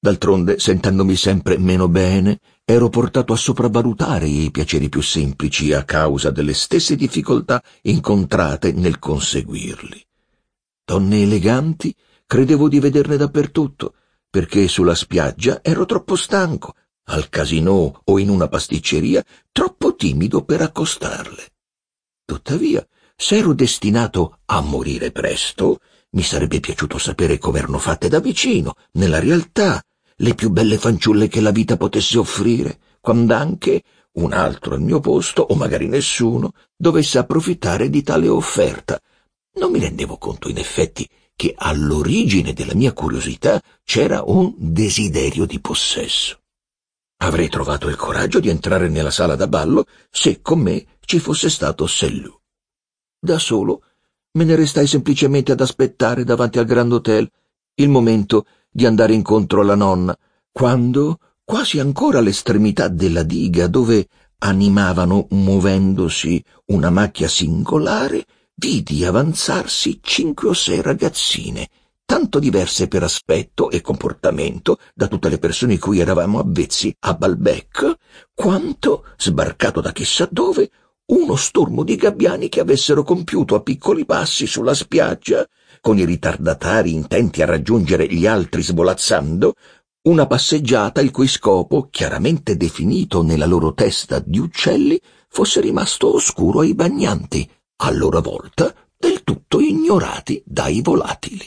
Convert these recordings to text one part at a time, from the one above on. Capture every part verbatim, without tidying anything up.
D'altronde, sentendomi sempre meno bene, ero portato a sopravvalutare i piaceri più semplici a causa delle stesse difficoltà incontrate nel conseguirli. Donne eleganti credevo di vederne dappertutto, perché sulla spiaggia ero troppo stanco, al casinò o in una pasticceria troppo timido per accostarle. Tuttavia, se ero destinato a morire presto, mi sarebbe piaciuto sapere come erano fatte da vicino, nella realtà, le più belle fanciulle che la vita potesse offrire, quand'anche un altro al mio posto, o magari nessuno, dovesse approfittare di tale offerta. Non mi rendevo conto, in effetti, che all'origine della mia curiosità c'era un desiderio di possesso. Avrei trovato il coraggio di entrare nella sala da ballo se con me ci fosse stato Sellù. Da solo me ne restai semplicemente ad aspettare davanti al Grand Hotel il momento di andare incontro alla nonna, quando, quasi ancora all'estremità della diga dove animavano muovendosi una macchia singolare, vidi avanzarsi cinque o sei ragazzine, tanto diverse per aspetto e comportamento da tutte le persone cui eravamo avvezzi a Balbec, quanto, sbarcato da chissà dove, uno stormo di gabbiani che avessero compiuto a piccoli passi sulla spiaggia, con i ritardatari intenti a raggiungere gli altri svolazzando, una passeggiata il cui scopo, chiaramente definito nella loro testa di uccelli, fosse rimasto oscuro ai bagnanti, a loro volta del tutto ignorati dai volatili.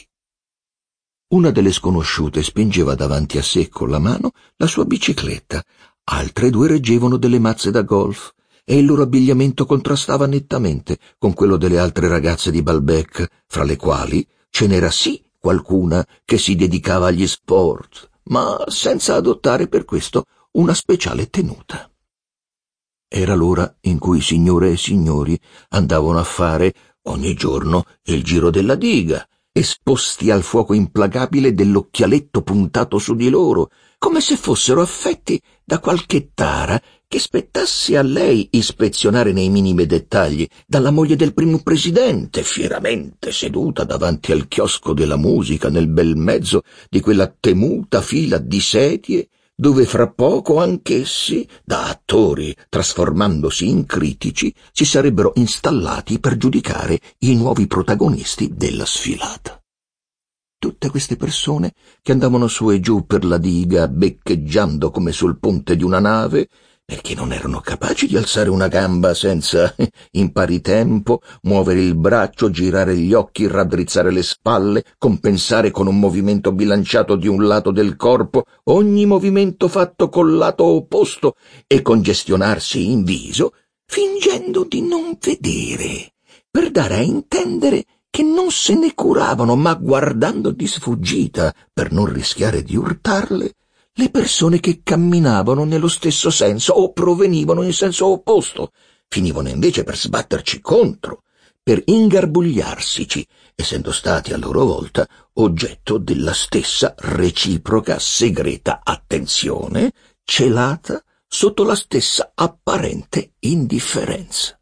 Una delle sconosciute spingeva davanti a sé con la mano la sua bicicletta, altre due reggevano delle mazze da golf, e il loro abbigliamento contrastava nettamente con quello delle altre ragazze di Balbec, fra le quali ce n'era sì qualcuna che si dedicava agli sport, ma senza adottare per questo una speciale tenuta. Era l'ora in cui signore e signori andavano a fare ogni giorno il giro della diga, esposti al fuoco implacabile dell'occhialetto puntato su di loro, come se fossero affetti da qualche tara che spettasse a lei ispezionare nei minimi dettagli, dalla moglie del primo presidente, fieramente seduta davanti al chiosco della musica nel bel mezzo di quella temuta fila di sedie, dove fra poco anch'essi, da attori trasformandosi in critici, si sarebbero installati per giudicare i nuovi protagonisti della sfilata. Tutte queste persone che andavano su e giù per la diga, beccheggiando come sul ponte di una nave, perché non erano capaci di alzare una gamba senza, in pari tempo, muovere il braccio, girare gli occhi, raddrizzare le spalle, compensare con un movimento bilanciato di un lato del corpo ogni movimento fatto col lato opposto e congestionarsi in viso, fingendo di non vedere, per dare a intendere che non se ne curavano, ma guardando di sfuggita, per non rischiare di urtarle, le persone che camminavano nello stesso senso o provenivano in senso opposto, finivano invece per sbatterci contro, per ingarbugliarsici, essendo stati a loro volta oggetto della stessa reciproca segreta attenzione, celata sotto la stessa apparente indifferenza.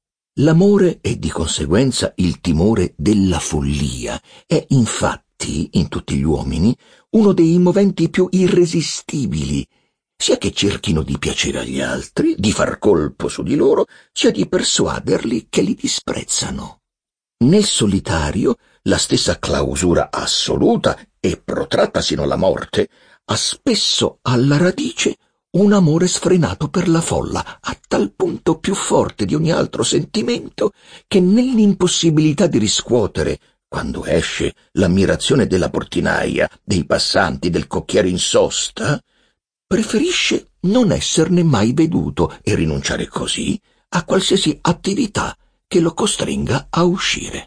L'amore e di conseguenza il timore della follia è infatti, in tutti gli uomini, uno dei moventi più irresistibili, sia che cerchino di piacere agli altri, di far colpo su di loro, sia di persuaderli che li disprezzano. Nel solitario, la stessa clausura assoluta e protratta sino alla morte ha spesso alla radice un amore sfrenato per la folla, a tal punto più forte di ogni altro sentimento che nell'impossibilità di riscuotere, quando esce, l'ammirazione della portinaia, dei passanti, del cocchiere in sosta, preferisce non esserne mai veduto e rinunciare così a qualsiasi attività che lo costringa a uscire.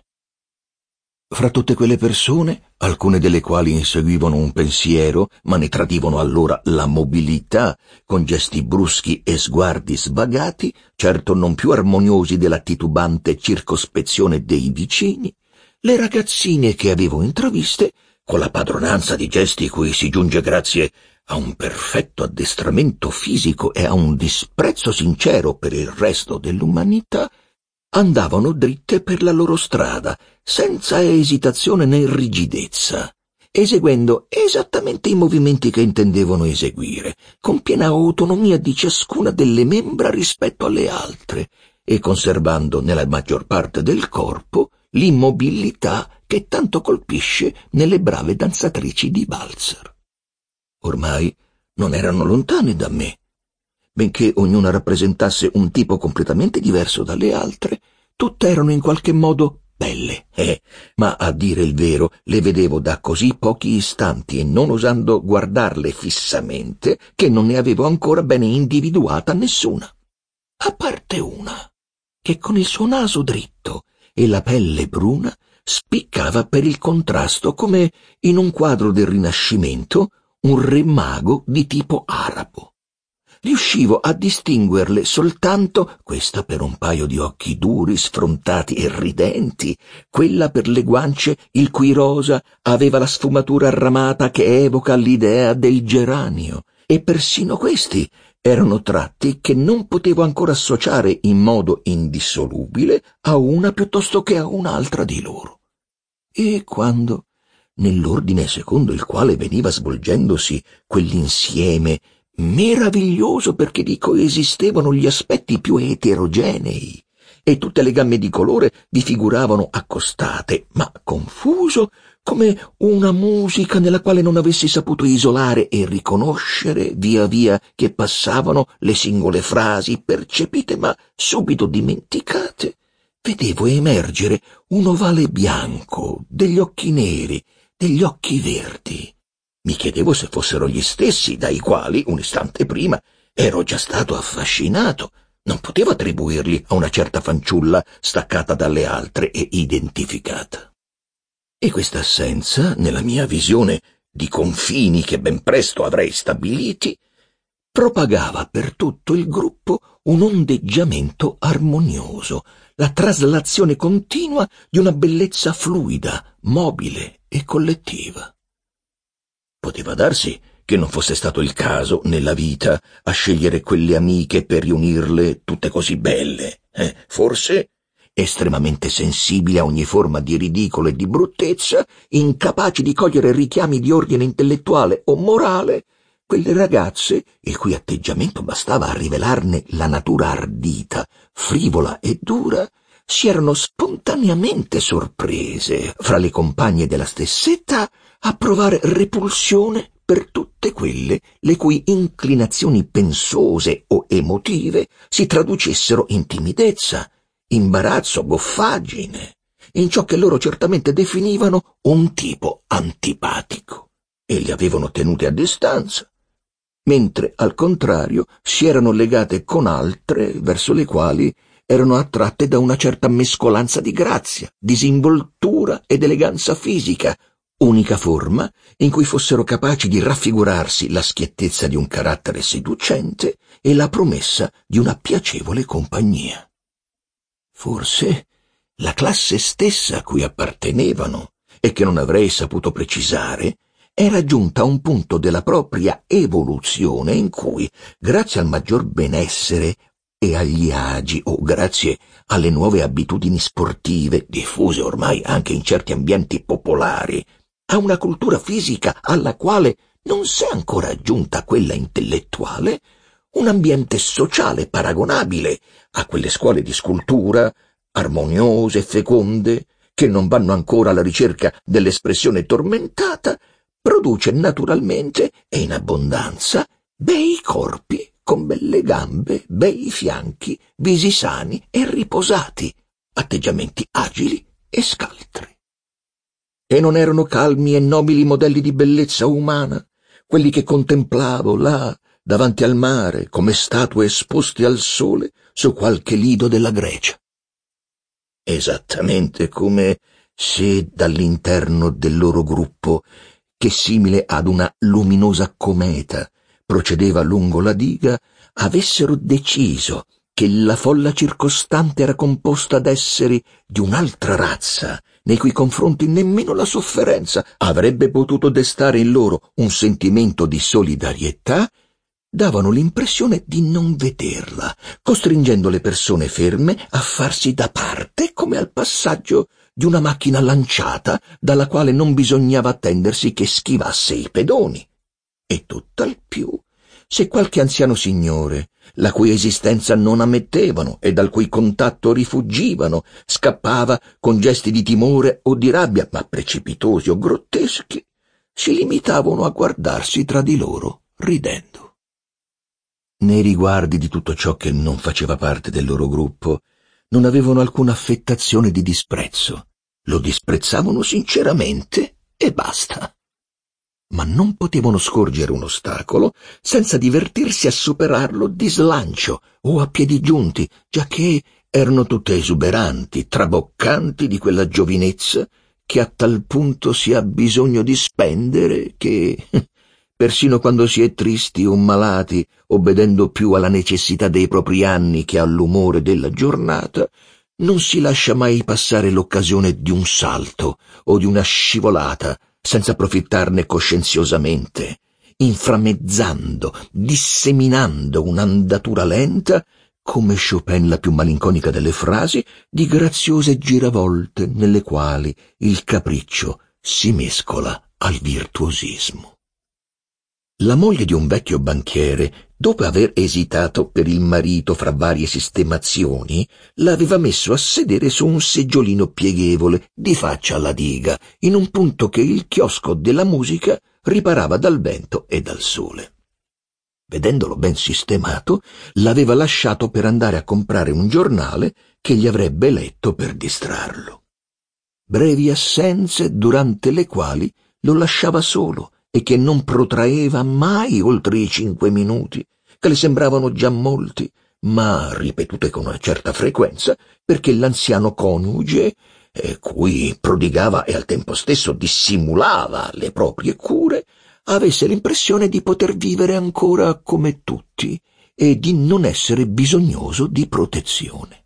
Fra tutte quelle persone, alcune delle quali inseguivano un pensiero, ma ne tradivano allora la mobilità con gesti bruschi e sguardi svagati, certo non più armoniosi della titubante circospezione dei vicini, le ragazzine che avevo intraviste, con la padronanza di gesti cui si giunge grazie a un perfetto addestramento fisico e a un disprezzo sincero per il resto dell'umanità, andavano dritte per la loro strada, senza esitazione né rigidezza, eseguendo esattamente i movimenti che intendevano eseguire, con piena autonomia di ciascuna delle membra rispetto alle altre, e conservando nella maggior parte del corpo l'immobilità che tanto colpisce nelle brave danzatrici di valzer. Ormai non erano lontane da me. Benché ognuna rappresentasse un tipo completamente diverso dalle altre, tutte erano in qualche modo belle, eh, ma a dire il vero le vedevo da così pochi istanti e non osando guardarle fissamente che non ne avevo ancora bene individuata nessuna. A parte una, che con il suo naso dritto e la pelle bruna spiccava per il contrasto come in un quadro del Rinascimento un re mago di tipo arabo. Riuscivo a distinguerle soltanto, questa per un paio di occhi duri, sfrontati e ridenti, quella per le guance il cui rosa aveva la sfumatura arramata che evoca l'idea del geranio, e persino questi erano tratti che non potevo ancora associare in modo indissolubile a una piuttosto che a un'altra di loro. E quando, nell'ordine secondo il quale veniva svolgendosi quell'insieme meraviglioso perché vi coesistevano gli aspetti più eterogenei e tutte le gamme di colore vi figuravano accostate, ma confuso, come una musica nella quale non avessi saputo isolare e riconoscere via via che passavano le singole frasi percepite ma subito dimenticate, vedevo emergere un ovale bianco, degli occhi neri, degli occhi verdi. Mi chiedevo se fossero gli stessi dai quali, un istante prima, ero già stato affascinato. Non potevo attribuirli a una certa fanciulla staccata dalle altre e identificata. E questa assenza, nella mia visione di confini che ben presto avrei stabiliti, propagava per tutto il gruppo un ondeggiamento armonioso, la traslazione continua di una bellezza fluida, mobile e collettiva. Poteva darsi che non fosse stato il caso, nella vita, a scegliere quelle amiche per riunirle tutte così belle. Eh, forse, estremamente sensibili a ogni forma di ridicolo e di bruttezza, incapaci di cogliere richiami di ordine intellettuale o morale, quelle ragazze, il cui atteggiamento bastava a rivelarne la natura ardita, frivola e dura, si erano spontaneamente sorprese, fra le compagne della stessa età, a provare repulsione per tutte quelle le cui inclinazioni pensose o emotive si traducessero in timidezza, imbarazzo, goffaggine, in ciò che loro certamente definivano un tipo antipatico, e li avevano tenute a distanza, mentre al contrario si erano legate con altre verso le quali erano attratte da una certa mescolanza di grazia, disinvoltura ed eleganza fisica, unica forma in cui fossero capaci di raffigurarsi la schiettezza di un carattere seducente e la promessa di una piacevole compagnia. Forse la classe stessa a cui appartenevano, e che non avrei saputo precisare, era giunta a un punto della propria evoluzione in cui, grazie al maggior benessere e agli agi o grazie alle nuove abitudini sportive, diffuse ormai anche in certi ambienti popolari, a una cultura fisica alla quale non s'è ancora aggiunta quella intellettuale, un ambiente sociale paragonabile a quelle scuole di scultura, armoniose e feconde, che non vanno ancora alla ricerca dell'espressione tormentata, produce naturalmente e in abbondanza bei corpi con belle gambe, bei fianchi, visi sani e riposati, atteggiamenti agili e scaltri. E non erano calmi e nobili modelli di bellezza umana quelli che contemplavo là, davanti al mare, come statue esposte al sole su qualche lido della Grecia. Esattamente come se dall'interno del loro gruppo, che simile ad una luminosa cometa procedeva lungo la diga, avessero deciso che la folla circostante era composta d'esseri di un'altra razza, nei cui confronti nemmeno la sofferenza avrebbe potuto destare in loro un sentimento di solidarietà, davano l'impressione di non vederla, costringendo le persone ferme a farsi da parte come al passaggio di una macchina lanciata dalla quale non bisognava attendersi che schivasse i pedoni. E tutt'al più, se qualche anziano signore, la cui esistenza non ammettevano e dal cui contatto rifuggivano, scappava con gesti di timore o di rabbia, ma precipitosi o grotteschi, si limitavano a guardarsi tra di loro, ridendo. Nei riguardi di tutto ciò che non faceva parte del loro gruppo, non avevano alcuna affettazione di disprezzo. Lo disprezzavano sinceramente e basta. Ma non potevano scorgere un ostacolo senza divertirsi a superarlo di slancio o a piedi giunti, giacché erano tutte esuberanti, traboccanti di quella giovinezza che a tal punto si ha bisogno di spendere che, persino quando si è tristi o malati, obbedendo più alla necessità dei propri anni che all'umore della giornata, non si lascia mai passare l'occasione di un salto o di una scivolata senza approfittarne coscienziosamente, inframmezzando, disseminando un'andatura lenta, come Chopin la più malinconica delle frasi, di graziose giravolte nelle quali il capriccio si mescola al virtuosismo. La moglie di un vecchio banchiere, dopo aver esitato per il marito fra varie sistemazioni, l'aveva messo a sedere su un seggiolino pieghevole di faccia alla diga, in un punto che il chiosco della musica riparava dal vento e dal sole. Vedendolo ben sistemato, l'aveva lasciato per andare a comprare un giornale che gli avrebbe letto per distrarlo. Brevi assenze durante le quali lo lasciava solo e che non protraeva mai oltre i cinque minuti, che le sembravano già molti, ma ripetute con una certa frequenza, perché l'anziano coniuge, eh, cui prodigava e al tempo stesso dissimulava le proprie cure, avesse l'impressione di poter vivere ancora come tutti e di non essere bisognoso di protezione.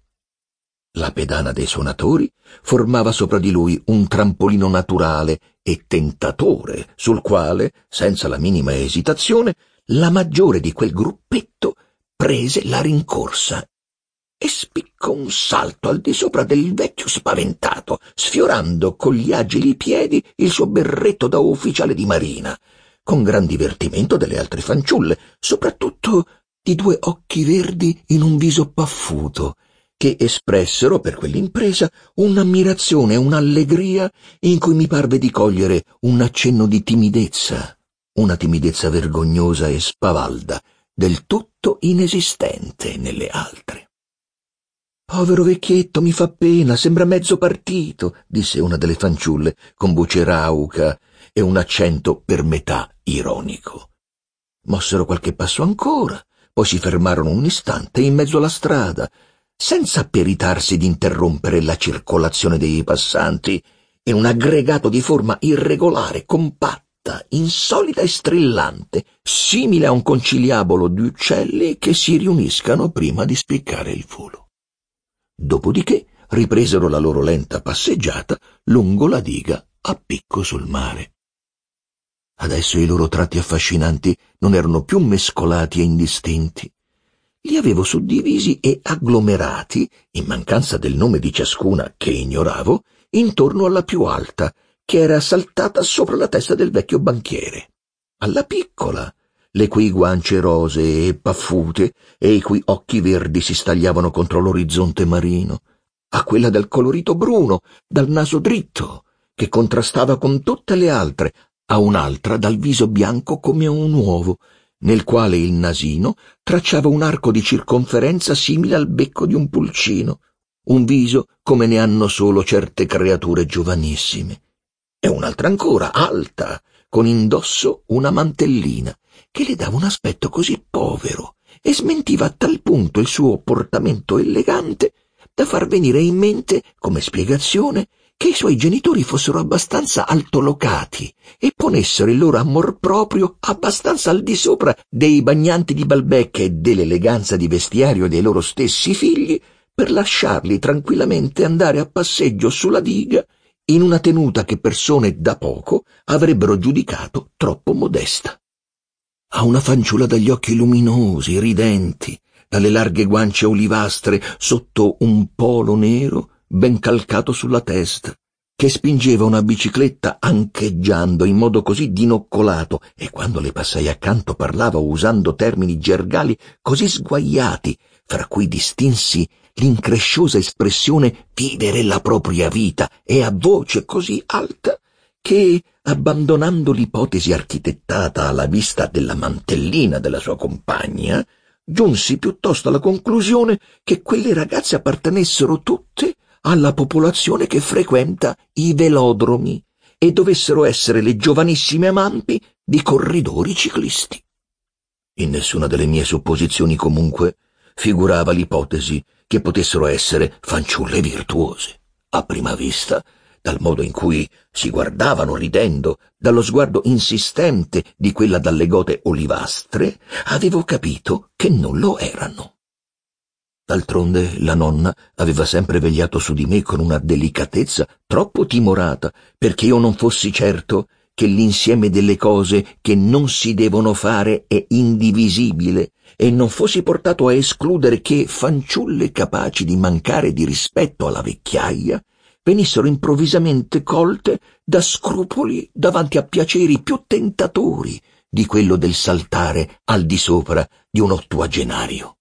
La pedana dei suonatori formava sopra di lui un trampolino naturale e tentatore, sul quale, senza la minima esitazione, la maggiore di quel gruppetto prese la rincorsa e spiccò un salto al di sopra del vecchio spaventato, sfiorando con gli agili piedi il suo berretto da ufficiale di marina, con gran divertimento delle altre fanciulle, soprattutto di due occhi verdi in un viso paffuto, che espressero per quell'impresa un'ammirazione e un'allegria in cui mi parve di cogliere un accenno di timidezza, una timidezza vergognosa e spavalda, del tutto inesistente nelle altre. «Povero vecchietto, mi fa pena, sembra mezzo partito», disse una delle fanciulle, con voce rauca e un accento per metà ironico. Mossero qualche passo ancora, poi si fermarono un istante in mezzo alla strada, senza peritarsi di interrompere la circolazione dei passanti, in un aggregato di forma irregolare, compatta, insolita e strillante, simile a un conciliabolo di uccelli che si riuniscano prima di spiccare il volo. Dopodiché ripresero la loro lenta passeggiata lungo la diga a picco sul mare. Adesso i loro tratti affascinanti non erano più mescolati e indistinti. Li avevo suddivisi e agglomerati, in mancanza del nome di ciascuna che ignoravo, intorno alla più alta, che era saltata sopra la testa del vecchio banchiere. Alla piccola, le cui guance rosee e paffute e i cui occhi verdi si stagliavano contro l'orizzonte marino. A quella del colorito bruno, dal naso dritto, che contrastava con tutte le altre, a un'altra dal viso bianco come un uovo, nel quale il nasino tracciava un arco di circonferenza simile al becco di un pulcino, un viso come ne hanno solo certe creature giovanissime, e un'altra ancora, alta, con indosso una mantellina, che le dava un aspetto così povero e smentiva a tal punto il suo portamento elegante da far venire in mente, come spiegazione, che i suoi genitori fossero abbastanza altolocati e ponessero il loro amor proprio abbastanza al di sopra dei bagnanti di balbecche e dell'eleganza di vestiario dei loro stessi figli per lasciarli tranquillamente andare a passeggio sulla diga in una tenuta che persone da poco avrebbero giudicato troppo modesta. A una fanciulla dagli occhi luminosi, ridenti, dalle larghe guance olivastre sotto un polo nero, ben calcato sulla testa, che spingeva una bicicletta ancheggiando in modo così dinoccolato e quando le passai accanto parlava usando termini gergali così sguaiati, fra cui distinsi l'incresciosa espressione vivere la propria vita e a voce così alta che, abbandonando l'ipotesi architettata alla vista della mantellina della sua compagna, giunsi piuttosto alla conclusione che quelle ragazze appartenessero tutte alla popolazione che frequenta i velodromi e dovessero essere le giovanissime amanti di corridori ciclisti. In nessuna delle mie supposizioni, comunque, figurava l'ipotesi che potessero essere fanciulle virtuose. A prima vista, dal modo in cui si guardavano ridendo, dallo sguardo insistente di quella dalle gote olivastre, avevo capito che non lo erano. D'altronde la nonna aveva sempre vegliato su di me con una delicatezza troppo timorata perché io non fossi certo che l'insieme delle cose che non si devono fare è indivisibile e non fossi portato a escludere che fanciulle capaci di mancare di rispetto alla vecchiaia venissero improvvisamente colte da scrupoli davanti a piaceri più tentatori di quello del saltare al di sopra di un ottuagenario.